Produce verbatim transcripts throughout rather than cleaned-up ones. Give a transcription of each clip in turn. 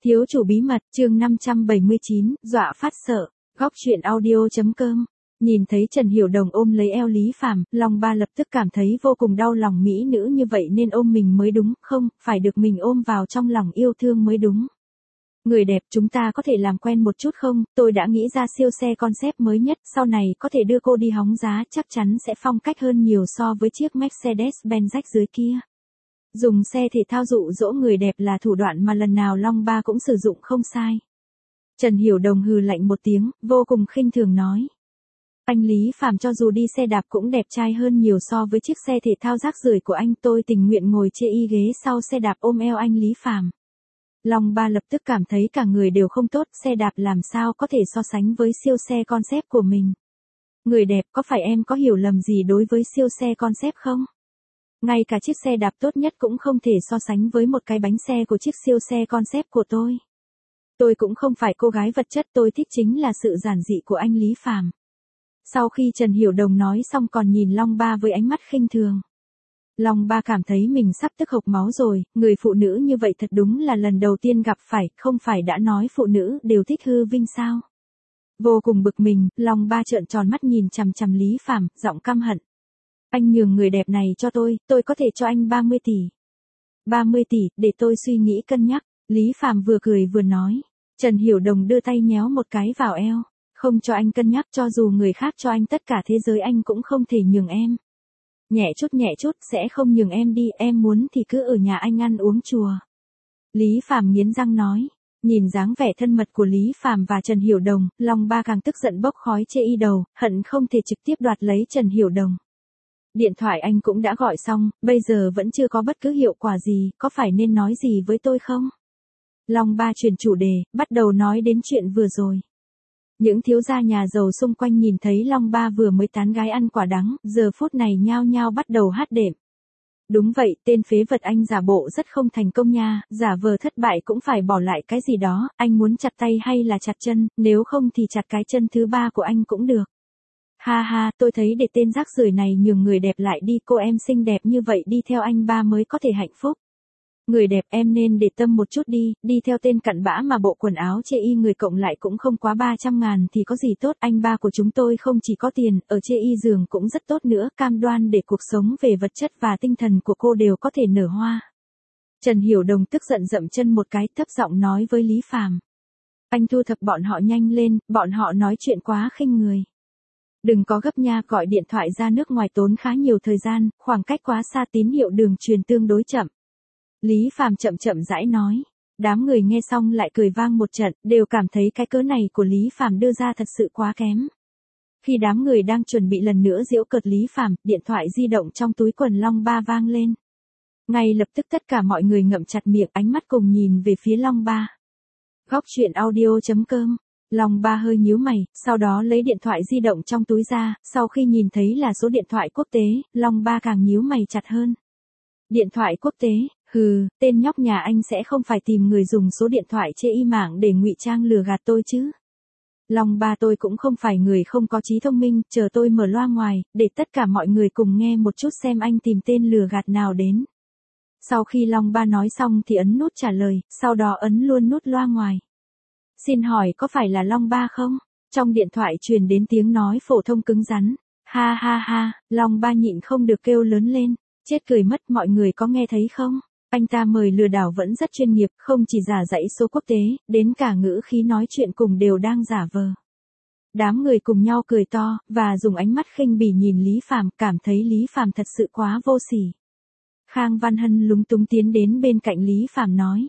Thiếu chủ bí mật, chương năm trăm bảy mươi chín, dọa phát sợ. Góc truyện audio.com. Nhìn thấy Trần Hiểu Đồng ôm lấy eo Lý Phàm, Long Ba lập tức cảm thấy vô cùng đau lòng, mỹ nữ như vậy nên ôm mình mới đúng, không, phải được mình ôm vào trong lòng yêu thương mới đúng. Người đẹp, chúng ta có thể làm quen một chút không? Tôi đã nghĩ ra siêu xe concept mới nhất, sau này có thể đưa cô đi hóng giá, chắc chắn sẽ phong cách hơn nhiều so với chiếc Mercedes-Benz rách dưới kia. Dùng xe thể thao dụ dỗ người đẹp là thủ đoạn mà lần nào Long Ba cũng sử dụng không sai. Trần Hiểu Đồng hừ lạnh một tiếng, vô cùng khinh thường nói. Anh Lý Phàm cho dù đi xe đạp cũng đẹp trai hơn nhiều so với chiếc xe thể thao rác rưởi của anh, tôi tình nguyện ngồi chê y ghế sau xe đạp ôm eo anh Lý Phàm. Long Ba lập tức cảm thấy cả người đều không tốt, xe đạp làm sao có thể so sánh với siêu xe concept của mình. Người đẹp, có phải em có hiểu lầm gì đối với siêu xe concept không? Ngay cả chiếc xe đạp tốt nhất cũng không thể so sánh với một cái bánh xe của chiếc siêu xe concept của tôi. Tôi cũng không phải cô gái vật chất, tôi thích chính là sự giản dị của anh Lý Phàm. Sau khi Trần Hiểu Đồng nói xong còn nhìn Long Ba với ánh mắt khinh thường. Long Ba cảm thấy mình sắp tức hộc máu rồi, người phụ nữ như vậy thật đúng là lần đầu tiên gặp phải, không phải đã nói phụ nữ đều thích hư vinh sao? Vô cùng bực mình, Long Ba trợn tròn mắt nhìn chằm chằm Lý Phàm, giọng căm hận. Anh nhường người đẹp này cho tôi, tôi có thể cho anh ba mươi tỷ. ba mươi tỷ, để tôi suy nghĩ cân nhắc. Lý Phàm vừa cười vừa nói. Trần Hiểu Đồng đưa tay nhéo một cái vào eo. Không cho anh cân nhắc, cho dù người khác cho anh tất cả thế giới anh cũng không thể nhường em. Nhẹ chút nhẹ chút, sẽ không nhường em đi, em muốn thì cứ ở nhà anh ăn uống chùa. Lý Phàm nghiến răng nói. Nhìn dáng vẻ thân mật của Lý Phàm và Trần Hiểu Đồng, Long Ba càng tức giận bốc khói chê y đầu, hận không thể trực tiếp đoạt lấy Trần Hiểu Đồng. Điện thoại anh cũng đã gọi xong, bây giờ vẫn chưa có bất cứ hiệu quả gì, có phải nên nói gì với tôi không? Long Ba chuyển chủ đề, bắt đầu nói đến chuyện vừa rồi. Những thiếu gia nhà giàu xung quanh nhìn thấy Long Ba vừa mới tán gái ăn quả đắng, giờ phút này nhao nhao bắt đầu hát đệm. Đúng vậy, tên phế vật anh giả bộ rất không thành công nha, giả vờ thất bại cũng phải bỏ lại cái gì đó, anh muốn chặt tay hay là chặt chân, nếu không thì chặt cái chân thứ ba của anh cũng được. Ha ha, tôi thấy để tên rác rưởi này nhường người đẹp lại đi, cô em xinh đẹp như vậy đi theo anh ba mới có thể hạnh phúc. Người đẹp, em nên để tâm một chút đi, đi theo tên cặn bã mà bộ quần áo chê y người cộng lại cũng không quá ba trăm ngàn thì có gì tốt, anh ba của chúng tôi không chỉ có tiền, ở chê y giường cũng rất tốt nữa, cam đoan để cuộc sống về vật chất và tinh thần của cô đều có thể nở hoa. Trần Hiểu Đồng tức giận dậm chân một cái, thấp giọng nói với Lý Phàm. Anh thu thập bọn họ nhanh lên, bọn họ nói chuyện quá khinh người. Đừng có gấp nha, gọi điện thoại ra nước ngoài tốn khá nhiều thời gian, khoảng cách quá xa tín hiệu đường truyền tương đối chậm. Lý Phàm chậm chậm rãi nói. Đám người nghe xong lại cười vang một trận, đều cảm thấy cái cớ này của Lý Phàm đưa ra thật sự quá kém. Khi đám người đang chuẩn bị lần nữa giễu cợt Lý Phàm, điện thoại di động trong túi quần Long Ba vang lên. Ngay lập tức tất cả mọi người ngậm chặt miệng, ánh mắt cùng nhìn về phía Long Ba. Góc truyện audio.com. Long Ba hơi nhíu mày, sau đó lấy điện thoại di động trong túi ra, sau khi nhìn thấy là số điện thoại quốc tế, Long Ba càng nhíu mày chặt hơn. Điện thoại quốc tế, hừ, tên nhóc nhà anh sẽ không phải tìm người dùng số điện thoại chê y mạng để ngụy trang lừa gạt tôi chứ. Long Ba, tôi cũng không phải người không có trí thông minh, chờ tôi mở loa ngoài, để tất cả mọi người cùng nghe một chút xem anh tìm tên lừa gạt nào đến. Sau khi Long Ba nói xong thì ấn nút trả lời, sau đó ấn luôn nút loa ngoài. Xin hỏi có phải là Long Ba không? Trong điện thoại truyền đến tiếng nói phổ thông cứng rắn. Ha ha ha, Long Ba nhịn không được kêu lớn lên. Chết cười mất, mọi người có nghe thấy không? Anh ta mời lừa đảo vẫn rất chuyên nghiệp, không chỉ giả dãy số quốc tế, đến cả ngữ khí nói chuyện cùng đều đang giả vờ. Đám người cùng nhau cười to, và dùng ánh mắt khinh bỉ nhìn Lý Phàm, cảm thấy Lý Phàm thật sự quá vô sỉ. Khang Văn Hân lúng túng tiến đến bên cạnh Lý Phàm nói.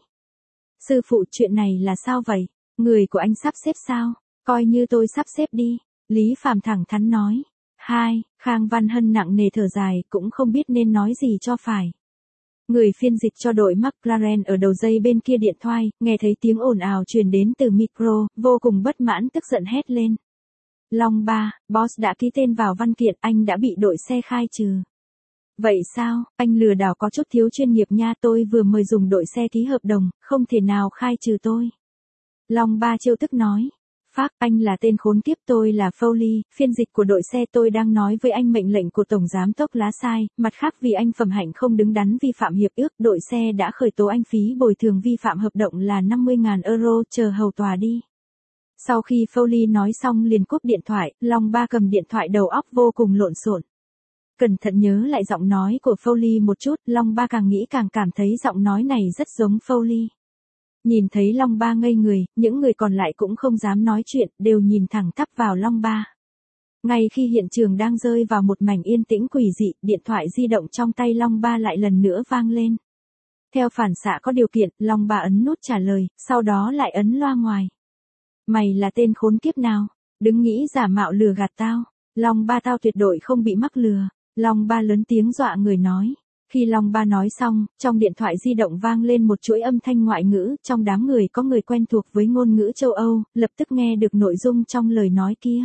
Sư phụ, chuyện này là sao vậy? Người của anh sắp xếp sao? Coi như tôi sắp xếp đi. Lý Phàm thẳng thắn nói. Hai, Khang Văn Hân nặng nề thở dài, cũng không biết nên nói gì cho phải. Người phiên dịch cho đội McLaren ở đầu dây bên kia điện thoại, nghe thấy tiếng ồn ào truyền đến từ micro, vô cùng bất mãn tức giận hét lên. Long Ba, boss đã ký tên vào văn kiện, anh đã bị đội xe khai trừ. Vậy sao, anh lừa đảo có chút thiếu chuyên nghiệp nha, tôi vừa mời dùng đội xe ký hợp đồng, không thể nào khai trừ tôi. Long Ba trêu tức nói. Phác, anh là tên khốn kiếp, tôi là Foley, phiên dịch của đội xe, tôi đang nói với anh mệnh lệnh của Tổng Giám Tốc lá sai, mặt khác vì anh phẩm hạnh không đứng đắn vi phạm hiệp ước, đội xe đã khởi tố anh, phí bồi thường vi phạm hợp đồng là năm mươi nghìn euro, chờ hầu tòa đi. Sau khi Foley nói xong liền cúp điện thoại, Long Ba cầm điện thoại đầu óc vô cùng lộn xộn. Cẩn thận nhớ lại giọng nói của Foley một chút, Long Ba càng nghĩ càng cảm thấy giọng nói này rất giống Foley. Nhìn thấy Long Ba ngây người, những người còn lại cũng không dám nói chuyện, đều nhìn thẳng tắp vào Long Ba. Ngay khi hiện trường đang rơi vào một mảnh yên tĩnh quỷ dị, điện thoại di động trong tay Long Ba lại lần nữa vang lên. Theo phản xạ có điều kiện, Long Ba ấn nút trả lời, sau đó lại ấn loa ngoài. Mày là tên khốn kiếp nào? Đừng nghĩ giả mạo lừa gạt tao. Long Ba, tao tuyệt đối không bị mắc lừa. Long Ba lớn tiếng dọa người nói. Khi Long Ba nói xong, trong điện thoại di động vang lên một chuỗi âm thanh ngoại ngữ, trong đám người có người quen thuộc với ngôn ngữ châu Âu, lập tức nghe được nội dung trong lời nói kia.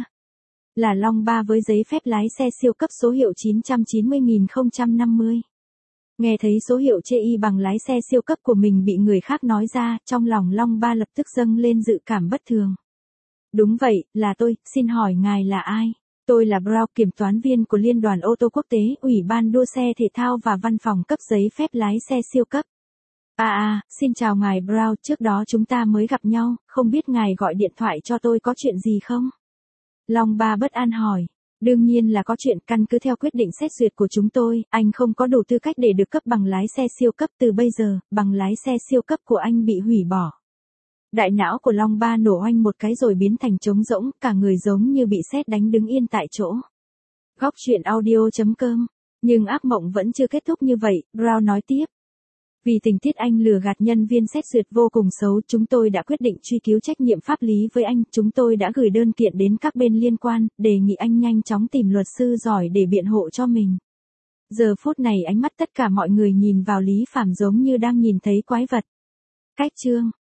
Là Long Ba với giấy phép lái xe siêu cấp số hiệu chín trăm chín mươi nghìn không trăm năm mươi. Nghe thấy số hiệu chê y bằng lái xe siêu cấp của mình bị người khác nói ra, trong lòng Long Ba lập tức dâng lên dự cảm bất thường. Đúng vậy, là tôi, xin hỏi ngài là ai? Tôi là Brown, kiểm toán viên của Liên đoàn ô tô quốc tế, Ủy ban đua xe thể thao và văn phòng cấp giấy phép lái xe siêu cấp. À à, xin chào ngài Brown, trước đó chúng ta mới gặp nhau, không biết ngài gọi điện thoại cho tôi có chuyện gì không? Long Ba bất an hỏi. Đương nhiên là có chuyện, căn cứ theo quyết định xét duyệt của chúng tôi, anh không có đủ tư cách để được cấp bằng lái xe siêu cấp, từ bây giờ, bằng lái xe siêu cấp của anh bị hủy bỏ. Đại não của Long Ba nổ oanh một cái rồi biến thành trống rỗng, cả người giống như bị sét đánh đứng yên tại chỗ. Góc truyện audio chấm com. Nhưng ác mộng vẫn chưa kết thúc như vậy, Brown nói tiếp. Vì tình tiết anh lừa gạt nhân viên xét duyệt vô cùng xấu, chúng tôi đã quyết định truy cứu trách nhiệm pháp lý với anh, chúng tôi đã gửi đơn kiện đến các bên liên quan, đề nghị anh nhanh chóng tìm luật sư giỏi để biện hộ cho mình. Giờ phút này ánh mắt tất cả mọi người nhìn vào Lý Phàm giống như đang nhìn thấy quái vật. Cách chương